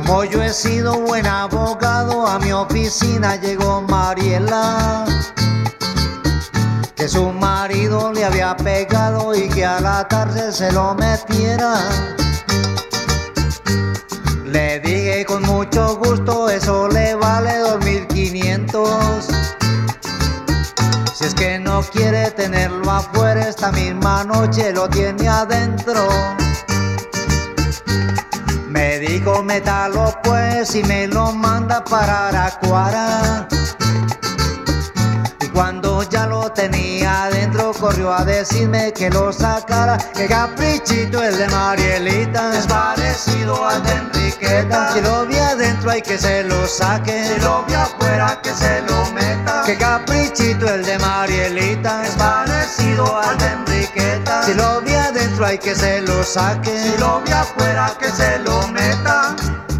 Como yo he sido buen abogado, a mi oficina llegó Mariela, que su marido le había pegado y que a la cárcel se lo metiera. Le dije con mucho gusto, eso le vale 2.500. Si es que no quiere tenerlo afuera, esta misma noche lo tiene adentro. Me dijo, métalo pues, y me lo manda para Araraquara. Y cuando ya lo tenía adentro, corrió a decirme que lo sacara, que caprichito el de Marielita es parecido al de Enriqueta. Si lo vi adentro hay que se lo saque, si lo vi afuera que se lo meta. Que caprichito el de Marielita es parecido al de Enriqueta. Si lo vi adentro hay que se lo saque, si lo vi afuera que se lo meta.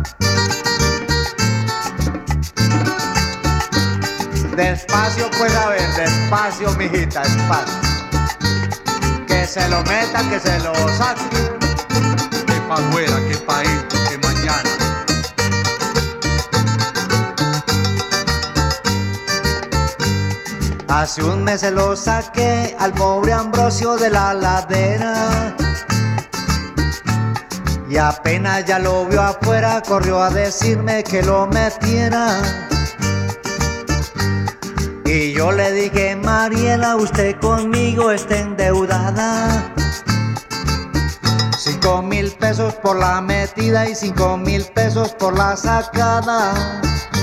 Despacio pues, a ver, despacio mijita, despacio. Que se lo meta, que se lo saque. Que pa' afuera, que pa' esto, que mañana. Hace un mes se lo saqué al pobre Ambrosio de la ladera, y apenas ya lo vio afuera, corrió a decirme que lo metiera. Y yo le dije, Mariela, usted conmigo está endeudada. 5.000 pesos por la metida y 5.000 pesos por la sacada.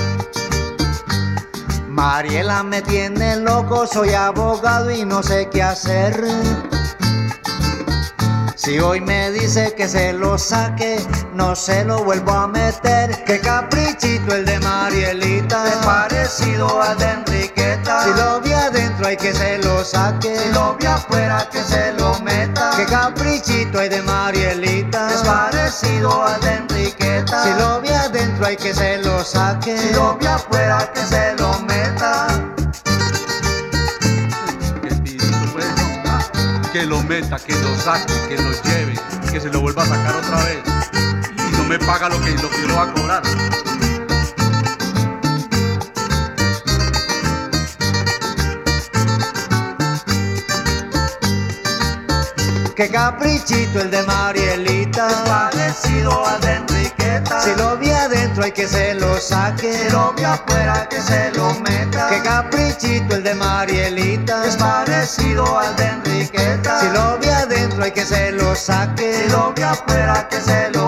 Mariela me tiene loco, soy abogado y no sé qué hacer. Si hoy me dice que se lo saque, no se lo vuelvo a meter. Que caprichito el de Marielita es parecido al de Enriqueta. Si lo vi adentro hay que se lo saque, si lo vi afuera que se lo meta. Que caprichito el de Marielita es parecido al de Enriqueta. Si lo vi adentro hay que se lo saque, si lo vi afuera que se lo meta. Que lo meta, que lo saque, que lo lleve, que se lo vuelva a sacar otra vez. Y no me paga lo que yo le va a cobrar. Que caprichito el de Marielita es parecido al de Enriqueta. Si lo vi adentro hay que se lo saque, si lo vi afuera que se lo meta. Que caprichito el de Marielita es parecido al de Enriqueta. Si lo vi adentro hay que se lo saque, si lo vi afuera que se lo